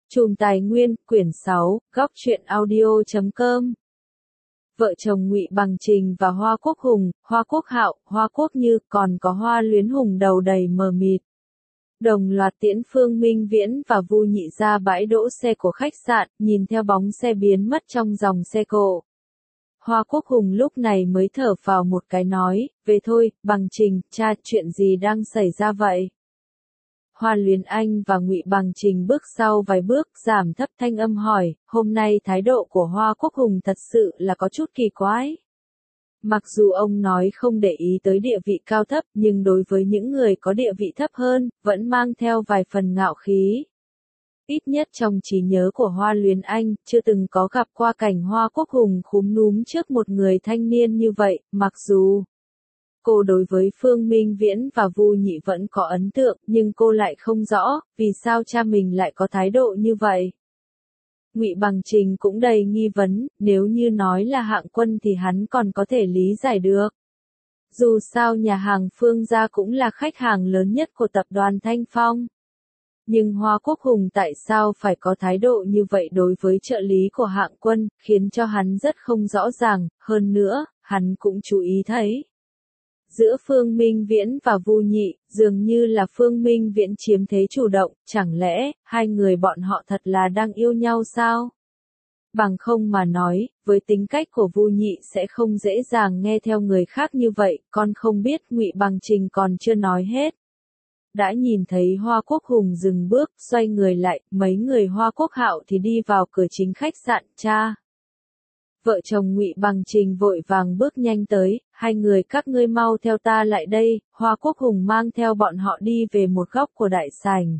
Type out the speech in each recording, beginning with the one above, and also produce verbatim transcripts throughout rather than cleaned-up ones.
Chùm Tài Nguyên, quyển sáu, góc truyện audio chấm com. Vợ chồng Ngụy Bằng Trình và Hoa Quốc Hùng, Hoa Quốc Hạo, Hoa Quốc Như, còn có Hoa Luyến Hùng đầu đầy mờ mịt. Đồng loạt tiễn Phương Minh Viễn và Vu Nhị ra bãi đỗ xe của khách sạn, nhìn theo bóng xe biến mất trong dòng xe cộ. Hoa Quốc Hùng lúc này mới thở phào một cái nói, về thôi, Bằng Trình, cha, chuyện gì đang xảy ra vậy? Hoa Luyến Anh và Ngụy Bằng Trình bước sau vài bước, giảm thấp thanh âm hỏi, hôm nay thái độ của Hoa Quốc Hùng thật sự là có chút kỳ quái. Mặc dù ông nói không để ý tới địa vị cao thấp, nhưng đối với những người có địa vị thấp hơn, vẫn mang theo vài phần ngạo khí. Ít nhất trong trí nhớ của Hoa Luyến Anh, chưa từng có gặp qua cảnh Hoa Quốc Hùng khúm núm trước một người thanh niên như vậy, mặc dù cô đối với Phương Minh Viễn và Vu Nhị vẫn có ấn tượng, nhưng cô lại không rõ, vì sao cha mình lại có thái độ như vậy. Ngụy Bằng Trình cũng đầy nghi vấn, nếu như nói là hạng quân thì hắn còn có thể lý giải được. Dù sao nhà hàng Phương gia cũng là khách hàng lớn nhất của tập đoàn Thanh Phong. Nhưng Hoa Quốc Hùng tại sao phải có thái độ như vậy đối với trợ lý của hạng quân, khiến cho hắn rất không rõ ràng, hơn nữa, hắn cũng chú ý thấy. Giữa Phương Minh Viễn và Vu Nhị, dường như là Phương Minh Viễn chiếm thế chủ động, chẳng lẽ, hai người bọn họ thật là đang yêu nhau sao? Bằng không mà nói, với tính cách của Vu Nhị sẽ không dễ dàng nghe theo người khác như vậy, con không biết Ngụy Bằng Trình còn chưa nói hết. Đã nhìn thấy Hoa Quốc Hùng dừng bước, xoay người lại, mấy người Hoa Quốc Hạo thì đi vào cửa chính khách sạn, cha. Vợ chồng Ngụy Bằng Trình vội vàng bước nhanh tới, hai người các ngươi mau theo ta lại đây, Hoa Quốc Hùng mang theo bọn họ đi về một góc của đại sảnh.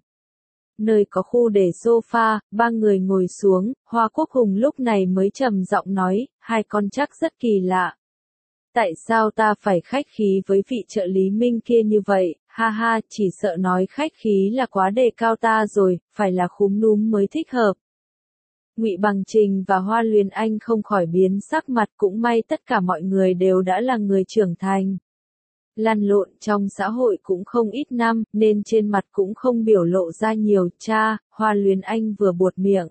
Nơi có khu để sofa, ba người ngồi xuống, Hoa Quốc Hùng lúc này mới trầm giọng nói, hai con chắc rất kỳ lạ. Tại sao ta phải khách khí với vị trợ lý Minh kia như vậy, ha ha, chỉ sợ nói khách khí là quá đề cao ta rồi, phải là khúm núm mới thích hợp. Ngụy Bằng Trình và Hoa Luyến Anh không khỏi biến sắc mặt, cũng may tất cả mọi người đều đã là người trưởng thành. Lăn lộn trong xã hội cũng không ít năm, nên trên mặt cũng không biểu lộ ra nhiều, cha, Hoa Luyến Anh vừa buột miệng.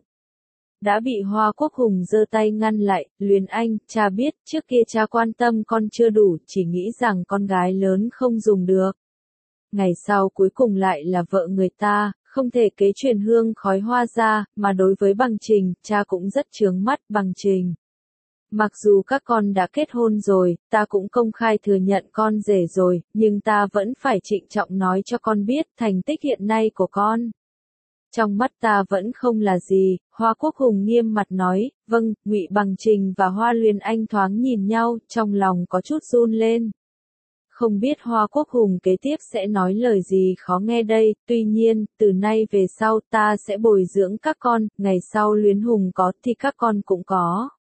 Đã bị Hoa Quốc Hùng giơ tay ngăn lại, Luyến Anh, cha biết, trước kia cha quan tâm con chưa đủ, chỉ nghĩ rằng con gái lớn không dùng được. Ngày sau cuối cùng lại là vợ người ta, không thể kế truyền hương khói Hoa ra, mà đối với Bằng Trình, cha cũng rất chướng mắt, Bằng Trình. Mặc dù các con đã kết hôn rồi, ta cũng công khai thừa nhận con rể rồi, nhưng ta vẫn phải trịnh trọng nói cho con biết thành tích hiện nay của con. Trong mắt ta vẫn không là gì, Hoa Quốc Hùng nghiêm mặt nói, vâng, Ngụy Bằng Trình và Hoa Luyến Anh thoáng nhìn nhau, trong lòng có chút run lên. Không biết Hoa Quốc Hùng kế tiếp sẽ nói lời gì khó nghe đây, tuy nhiên, từ nay về sau ta sẽ bồi dưỡng các con, ngày sau Luyến Hùng có thì các con cũng có.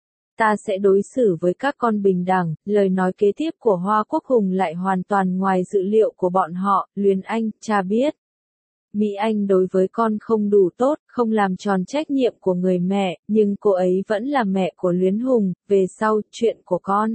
Ta sẽ đối xử với các con bình đẳng, lời nói kế tiếp của Hoa Quốc Hùng lại hoàn toàn ngoài dự liệu của bọn họ, Luyến Anh, cha biết. Mỹ Anh đối với con không đủ tốt, không làm tròn trách nhiệm của người mẹ, nhưng cô ấy vẫn là mẹ của Luyến Hùng, về sau, chuyện của con.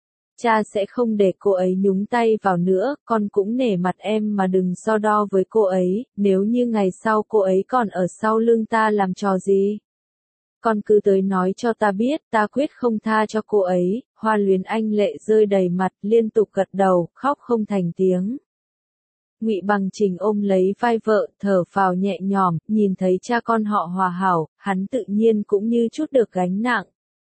Cha sẽ không để cô ấy nhúng tay vào nữa, con cũng nể mặt em mà đừng so đo với cô ấy, nếu như ngày sau cô ấy còn ở sau lưng ta làm trò gì. Con cứ tới nói cho ta biết, ta quyết không tha cho cô ấy, Hoa Luyến Anh lệ rơi đầy mặt, liên tục gật đầu, khóc không thành tiếng. Ngụy Bằng Trình ôm lấy vai vợ, thở phào nhẹ nhõm, nhìn thấy cha con họ hòa hảo, hắn tự nhiên cũng như chút được gánh nặng.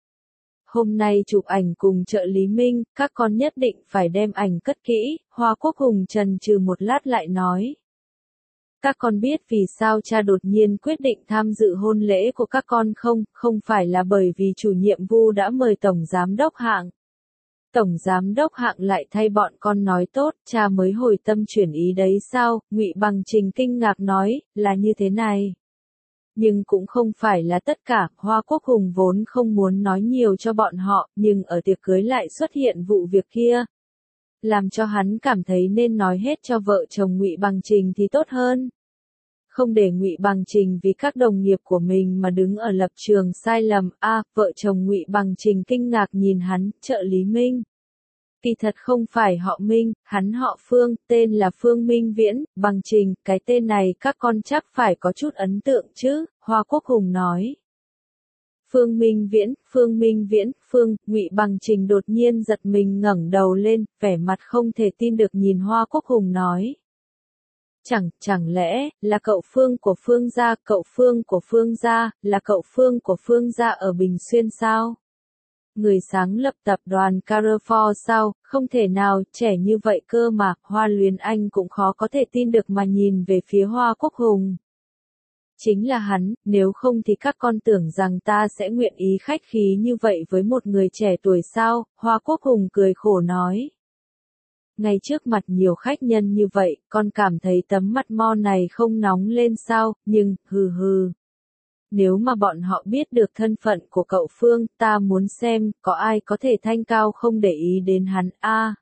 Hôm nay chụp ảnh cùng trợ lý Minh, các con nhất định phải đem ảnh cất kỹ, Hoa Quốc Hùng chần chừ một lát lại nói. Các con biết vì sao cha đột nhiên quyết định tham dự hôn lễ của các con không, không phải là bởi vì chủ nhiệm Vu đã mời Tổng Giám đốc Hạng. Tổng Giám đốc Hạng lại thay bọn con nói tốt, cha mới hồi tâm chuyển ý đấy sao, Ngụy Bằng Trình kinh ngạc nói, là như thế này. Nhưng cũng không phải là tất cả, Hoa Quốc Hùng vốn không muốn nói nhiều cho bọn họ, nhưng ở tiệc cưới lại xuất hiện vụ việc kia. Làm cho hắn cảm thấy nên nói hết cho vợ chồng Ngụy Bằng Trình thì tốt hơn. Không để Ngụy Bằng Trình vì các đồng nghiệp của mình mà đứng ở lập trường sai lầm, a à, vợ chồng Ngụy Bằng Trình kinh ngạc nhìn hắn, trợ lý Minh. Kỳ thật không phải họ Minh, hắn họ Phương, tên là Phương Minh Viễn, Bằng Trình, cái tên này các con chắc phải có chút ấn tượng chứ, Hoa Quốc Hùng nói. Phương Minh Viễn, Phương Minh Viễn, Phương, Ngụy Bằng Trình đột nhiên giật mình ngẩng đầu lên, vẻ mặt không thể tin được nhìn Hoa Quốc Hùng nói. Chẳng, chẳng lẽ, là cậu Phương của Phương gia, cậu Phương của Phương gia, là cậu Phương của Phương gia ở Bình Xuyên sao? Người sáng lập tập đoàn Carrefour sao, không thể nào, trẻ như vậy cơ mà, Hoa Luyến Anh cũng khó có thể tin được mà nhìn về phía Hoa Quốc Hùng. Chính là hắn, nếu không thì các con tưởng rằng ta sẽ nguyện ý khách khí như vậy với một người trẻ tuổi sao, Hoa Quốc Hùng cười khổ nói. Ngay trước mặt nhiều khách nhân như vậy, con cảm thấy tấm mặt mo này không nóng lên sao, nhưng, hừ hừ. Nếu mà bọn họ biết được thân phận của cậu Phương, ta muốn xem, có ai có thể thanh cao không để ý đến hắn, a. À,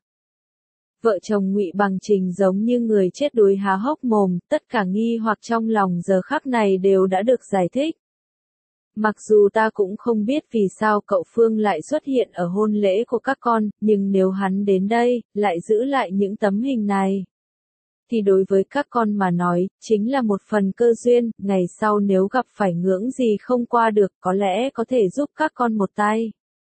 vợ chồng Ngụy Bằng Trình giống như người chết đuối há hốc mồm, tất cả nghi hoặc trong lòng giờ khắc này đều đã được giải thích. Mặc dù ta cũng không biết vì sao cậu Phương lại xuất hiện ở hôn lễ của các con, nhưng nếu hắn đến đây, lại giữ lại những tấm hình này, thì đối với các con mà nói, chính là một phần cơ duyên, ngày sau nếu gặp phải ngưỡng gì không qua được, có lẽ có thể giúp các con một tay.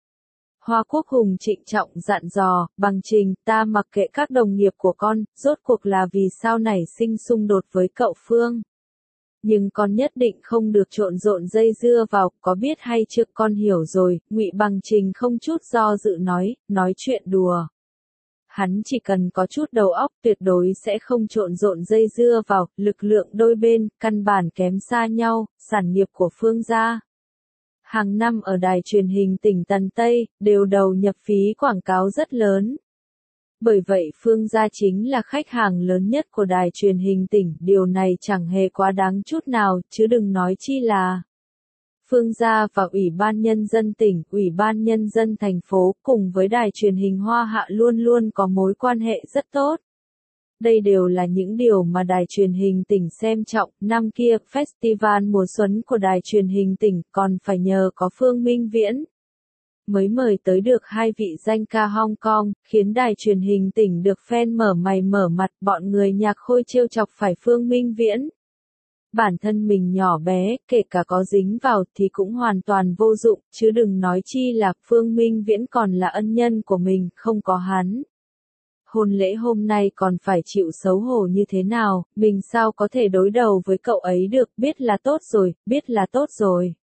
Hoa Quốc Hùng trịnh trọng dặn dò, Bằng Trình, ta mặc kệ các đồng nghiệp của con, rốt cuộc là vì sao nảy sinh xung đột với cậu Phương. Nhưng con nhất định không được trộn rộn dây dưa vào, có biết hay chưa, con hiểu rồi, Ngụy Bằng Trình không chút do dự nói, nói chuyện đùa. Hắn chỉ cần có chút đầu óc tuyệt đối sẽ không trộn rộn dây dưa vào, lực lượng đôi bên, căn bản kém xa nhau, sản nghiệp của Phương gia. Hàng năm ở đài truyền hình tỉnh Tần Tây, đều đầu nhập phí quảng cáo rất lớn. Bởi vậy Phương gia chính là khách hàng lớn nhất của đài truyền hình tỉnh, điều này chẳng hề quá đáng chút nào, chứ đừng nói chi là Phương gia và Ủy ban Nhân dân tỉnh, Ủy ban Nhân dân thành phố cùng với đài truyền hình Hoa Hạ luôn luôn có mối quan hệ rất tốt. Đây đều là những điều mà đài truyền hình tỉnh xem trọng. Năm kia, Festival mùa xuân của đài truyền hình tỉnh còn phải nhờ có Phương Minh Viễn mới mời tới được hai vị danh ca Hong Kong, khiến đài truyền hình tỉnh được fan mở mày mở mặt, bọn người Nhạc Khôi trêu chọc phải Phương Minh Viễn. Bản thân mình nhỏ bé, kể cả có dính vào thì cũng hoàn toàn vô dụng, chứ đừng nói chi là Phương Minh Viễn còn là ân nhân của mình, không có hắn. Hôn lễ hôm nay còn phải chịu xấu hổ như thế nào, mình sao có thể đối đầu với cậu ấy được, biết là tốt rồi, biết là tốt rồi.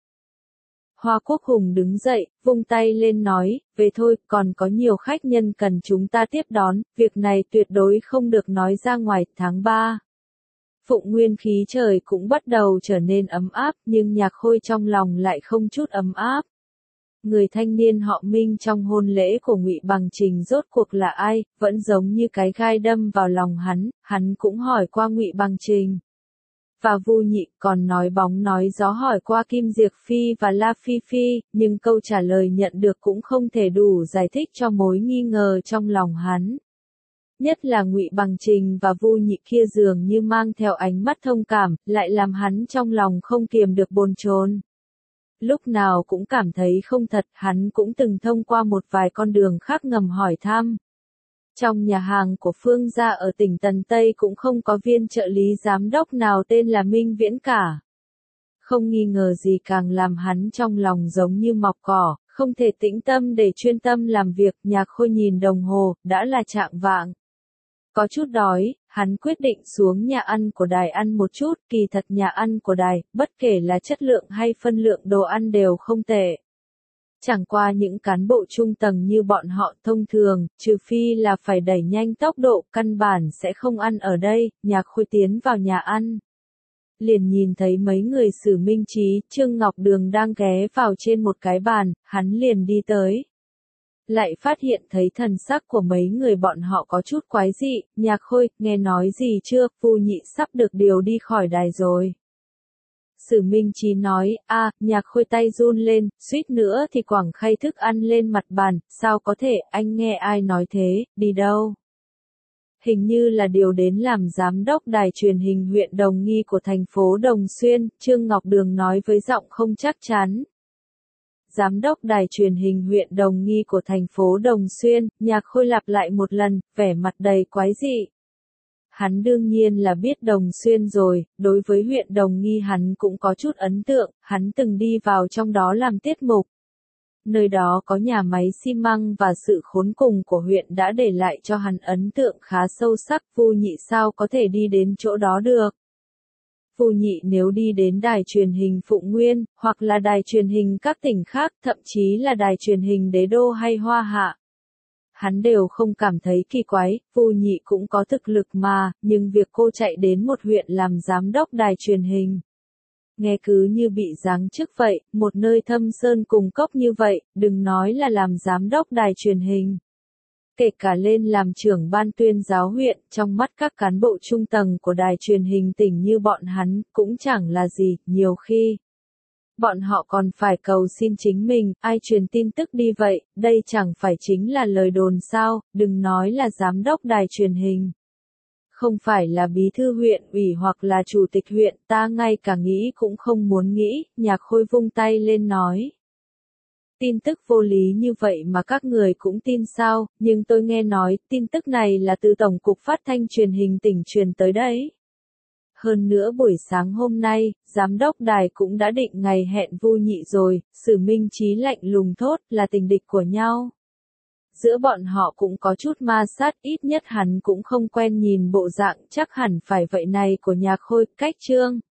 Hoa Quốc Hùng đứng dậy, vung tay lên nói, về thôi, còn có nhiều khách nhân cần chúng ta tiếp đón, việc này tuyệt đối không được nói ra ngoài. Tháng ba. Phụng nguyên khí trời cũng bắt đầu trở nên ấm áp, nhưng Nhạc Khôi trong lòng lại không chút ấm áp. Người thanh niên họ Minh trong hôn lễ của Ngụy Bằng Trình rốt cuộc là ai, vẫn giống như cái gai đâm vào lòng hắn, hắn cũng hỏi qua Ngụy Bằng Trình. Và Vu Nhị còn nói bóng nói gió hỏi qua Kim Diệp Phi và La Phi Phi, nhưng câu trả lời nhận được cũng không thể đủ giải thích cho mối nghi ngờ trong lòng hắn. Nhất là Ngụy Bằng Trình và Vu Nhị kia dường như mang theo ánh mắt thông cảm, lại làm hắn trong lòng không kiềm được bồn chồn. Lúc nào cũng cảm thấy không thật, hắn cũng từng thông qua một vài con đường khác ngầm hỏi thăm. Trong nhà hàng của Phương gia ở tỉnh Tần Tây cũng không có viên trợ lý giám đốc nào tên là Minh Viễn cả. Không nghi ngờ gì càng làm hắn trong lòng giống như mọc cỏ, không thể tĩnh tâm để chuyên tâm làm việc. Nhạc Khôi nhìn đồng hồ, đã là chạng vạng. Có chút đói, hắn quyết định xuống nhà ăn của đài ăn một chút, kỳ thật nhà ăn của đài, bất kể là chất lượng hay phân lượng đồ ăn đều không tệ. Chẳng qua những cán bộ trung tầng như bọn họ thông thường, trừ phi là phải đẩy nhanh tốc độ, căn bản sẽ không ăn ở đây. Nhạc Khôi tiến vào nhà ăn, liền nhìn thấy mấy người Sử Minh Trí, Trương Ngọc Đường đang ghé vào trên một cái bàn, hắn liền đi tới. Lại phát hiện thấy thần sắc của mấy người bọn họ có chút quái dị. Nhạc Khôi, nghe nói gì chưa, Vu Nhị sắp được điều đi khỏi đài rồi. Sử Minh Trí nói, a, Nhạc Khôi tay run lên, suýt nữa thì quẳng khay thức ăn lên mặt bàn, sao có thể, anh nghe ai nói thế, đi đâu? Hình như là điều đến làm giám đốc đài truyền hình huyện Đồng Nghi của thành phố Đồng Xuyên, Trương Ngọc Đường nói với giọng không chắc chắn. Giám đốc đài truyền hình huyện Đồng Nghi của thành phố Đồng Xuyên, Nhạc Khôi lặp lại một lần, vẻ mặt đầy quái dị. Hắn đương nhiên là biết Đồng Xuyên rồi, đối với huyện Đồng Nghi hắn cũng có chút ấn tượng, hắn từng đi vào trong đó làm tiết mục. Nơi đó có nhà máy xi măng và sự khốn cùng của huyện đã để lại cho hắn ấn tượng khá sâu sắc, Vu Nhị sao có thể đi đến chỗ đó được. Vu Nhị nếu đi đến đài truyền hình Phụng Nguyên, hoặc là đài truyền hình các tỉnh khác, thậm chí là đài truyền hình Đế Đô hay Hoa Hạ, hắn đều không cảm thấy kỳ quái, Vu Nhị cũng có thực lực mà, nhưng việc cô chạy đến một huyện làm giám đốc đài truyền hình, nghe cứ như bị giáng chức vậy, một nơi thâm sơn cùng cốc như vậy, đừng nói là làm giám đốc đài truyền hình. Kể cả lên làm trưởng ban tuyên giáo huyện, trong mắt các cán bộ trung tầng của đài truyền hình tỉnh như bọn hắn, cũng chẳng là gì, nhiều khi. Bọn họ còn phải cầu xin chính mình, ai truyền tin tức đi vậy, đây chẳng phải chính là lời đồn sao, đừng nói là giám đốc đài truyền hình. Không phải là bí thư huyện ủy hoặc là chủ tịch huyện, ta ngay cả nghĩ cũng không muốn nghĩ, Nhạc Khôi vung tay lên nói. Tin tức vô lý như vậy mà các người cũng tin sao, nhưng tôi nghe nói, tin tức này là từ Tổng cục Phát thanh Truyền hình tỉnh truyền tới đấy. Hơn nữa buổi sáng hôm nay, giám đốc đài cũng đã định ngày hẹn Vu Nhị rồi, Sử Minh Chí lạnh lùng thốt là tình địch của nhau. Giữa bọn họ cũng có chút ma sát, ít nhất hắn cũng không quen nhìn bộ dạng chắc hẳn phải vậy này của Nhạc Khôi, cách Trương.